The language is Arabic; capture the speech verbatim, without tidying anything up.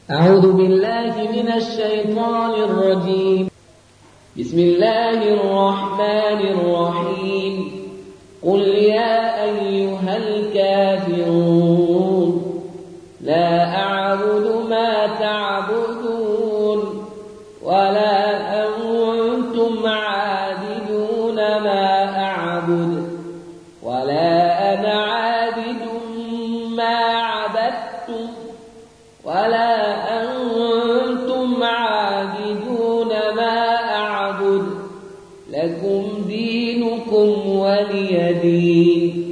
أعوذ بالله من الشيطان الرجيم. بسم الله الرحمن الرحيم. قل يا أيها الكافرون لا أعبد ما تعبدون ولا أنتم عابدون ما أعبد ولا أنا عابد ما عبدتم ولا أنتم عابدون ما أعبد لكم دينكم ولي دين.